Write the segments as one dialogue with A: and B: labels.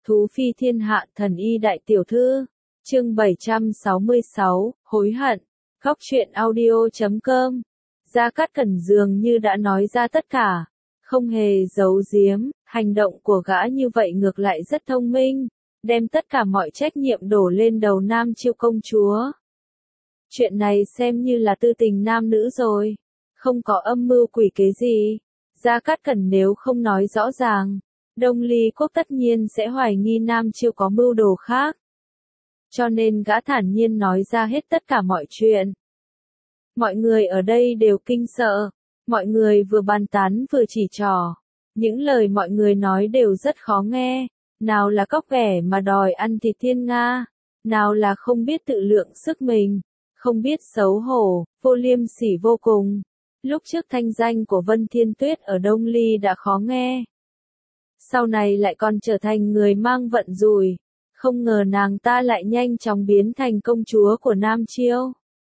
A: Thú phi thiên hạ thần y đại tiểu thư. Chương 766, hối hận. Góc truyện audio.com. Gia Cát Cẩn dường như đã nói ra tất cả, không hề giấu giếm, hành động của gã như vậy ngược lại rất thông minh, đem tất cả mọi trách nhiệm đổ lên đầu Nam Chiêu công chúa. Chuyện này xem như là tư tình nam nữ rồi, không có âm mưu quỷ kế gì. Gia Cát Cẩn nếu không nói rõ ràng, Đông Ly Quốc tất nhiên sẽ hoài nghi Nam Chiêu có mưu đồ khác. Cho nên gã thản nhiên nói ra hết tất cả mọi chuyện. Mọi người ở đây đều kinh sợ, mọi người vừa bàn tán vừa chỉ trỏ. Những lời mọi người nói đều rất khó nghe, nào là cóc ghẻ mà đòi ăn thịt thiên nga, nào là không biết tự lượng sức mình, không biết xấu hổ, vô liêm sỉ vô cùng. Lúc trước thanh danh của Vân Thiên Tuyết ở Đông Ly đã khó nghe. Sau này lại còn trở thành người mang vận rủi, không ngờ nàng ta lại nhanh chóng biến thành công chúa của Nam Chiêu.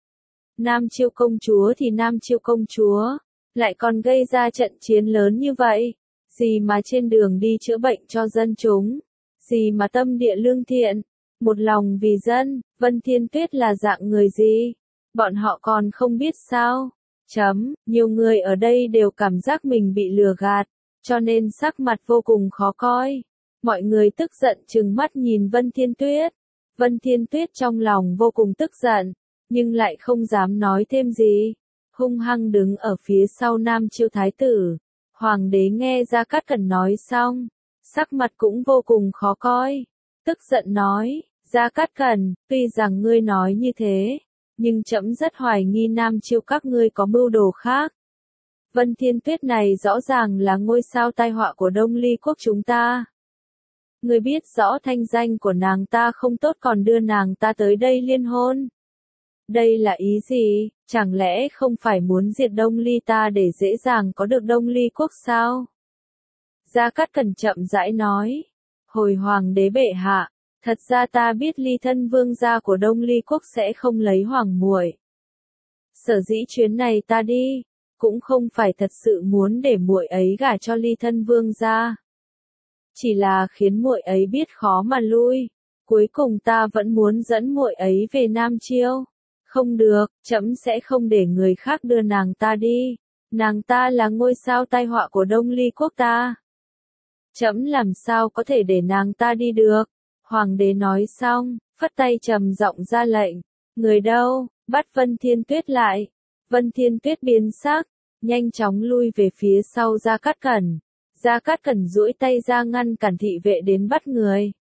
A: Nam Chiêu công chúa thì Nam Chiêu công chúa, lại còn gây ra trận chiến lớn như vậy, gì mà trên đường đi chữa bệnh cho dân chúng, gì mà tâm địa lương thiện, một lòng vì dân. Vân Thiên Tuyết là dạng người gì, bọn họ còn không biết sao? Nhiều người ở đây đều cảm giác mình bị lừa gạt, cho nên sắc mặt vô cùng khó coi. Mọi người tức giận trừng mắt nhìn Vân Thiên Tuyết. Vân Thiên Tuyết trong lòng vô cùng tức giận, nhưng lại không dám nói thêm gì, hung hăng đứng ở phía sau Nam Chiêu thái tử. Hoàng đế nghe Gia Cát Cẩn nói xong, sắc mặt cũng vô cùng khó coi, tức giận nói, Gia Cát Cẩn, tuy rằng ngươi nói như thế, nhưng trẫm rất hoài nghi Nam Chiêu các ngươi có mưu đồ khác. Vân Thiên Tuyết này rõ ràng là ngôi sao tai họa của Đông Ly Quốc chúng ta. Ngươi biết rõ thanh danh của nàng ta không tốt còn đưa nàng ta tới đây liên hôn. Đây là ý gì, chẳng lẽ không phải muốn diệt Đông Ly ta để dễ dàng có được Đông Ly Quốc sao? Gia Cát Cẩn chậm rãi nói, hồi hoàng đế bệ hạ, thật ra ta biết ly thân vương gia của Đông Ly Quốc sẽ không lấy hoàng muội. Sở dĩ chuyến này ta đi, cũng không phải thật sự muốn để muội ấy gả cho ly thân vương gia. Chỉ là khiến muội ấy biết khó mà lui, cuối cùng ta vẫn muốn dẫn muội ấy về Nam Chiêu. Không được, trẫm sẽ không để người khác đưa nàng ta đi. Nàng ta là ngôi sao tai họa của Đông Ly Quốc ta. Trẫm làm sao có thể để nàng ta đi được? Hoàng đế nói xong, phất tay trầm giọng ra lệnh. Người đâu, bắt Vân Thiên Tuyết lại. Vân Thiên Tuyết biến sắc, nhanh chóng lui về phía sau Gia Cát Cẩn. Gia Cát Cẩn duỗi tay ra ngăn cản thị vệ đến bắt người.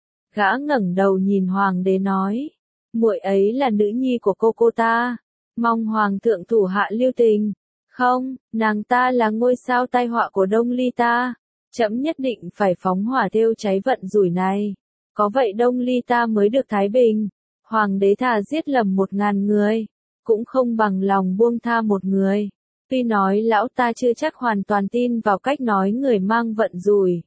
A: Gã ngẩng đầu nhìn hoàng đế nói, muội ấy là nữ nhi của cô ta, mong hoàng thượng thủ hạ lưu tình. Không, nàng ta là ngôi sao tai họa của Đông Ly ta, trẫm nhất định phải phóng hỏa thiêu cháy vận rủi này, có vậy Đông Ly ta mới được thái bình. Hoàng đế thà giết lầm 1000 người, cũng không bằng lòng buông tha một người. Tuy nói lão ta chưa chắc hoàn toàn tin vào cách nói người mang vận rủi,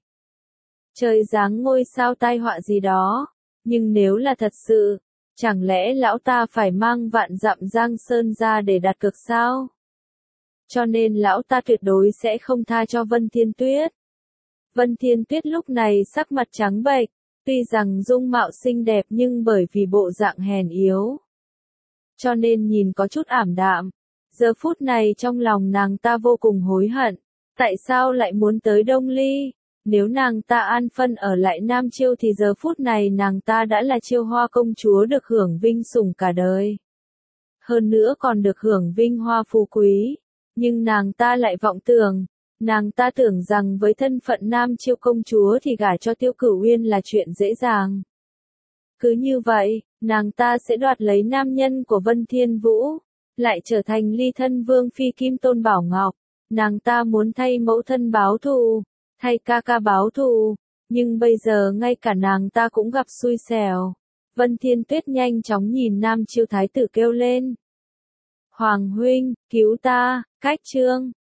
A: trời giáng ngôi sao tai họa gì đó, nhưng nếu là thật sự, chẳng lẽ lão ta phải mang vạn dặm Giang Sơn ra để đặt cược sao? Cho nên lão ta tuyệt đối sẽ không tha cho Vân Thiên Tuyết. Vân Thiên Tuyết lúc này sắc mặt trắng bệch, tuy rằng dung mạo xinh đẹp nhưng bởi vì bộ dạng hèn yếu, cho nên nhìn có chút ảm đạm. Giờ phút này trong lòng nàng ta vô cùng hối hận, tại sao lại muốn tới Đông Ly? Nếu nàng ta an phân ở lại Nam Chiêu thì giờ phút này nàng ta đã là Chiêu Hoa công chúa được hưởng vinh sủng cả đời. Hơn nữa còn được hưởng vinh hoa phú quý. Nhưng nàng ta lại vọng tưởng, nàng ta tưởng rằng với thân phận Nam Chiêu công chúa thì gả cho Tiêu Cửu Uyên là chuyện dễ dàng. Cứ như vậy, nàng ta sẽ đoạt lấy nam nhân của Vân Thiên Vũ, lại trở thành ly thân vương phi Kim Tôn Bảo Ngọc. Nàng ta muốn thay mẫu thân báo thù, thay ca ca báo thù, nhưng bây giờ ngay cả nàng ta cũng gặp xui xẻo. Vân Thiên Tuyết nhanh chóng nhìn Nam Chiêu thái tử kêu lên. Hoàng huynh, cứu ta, cách chương.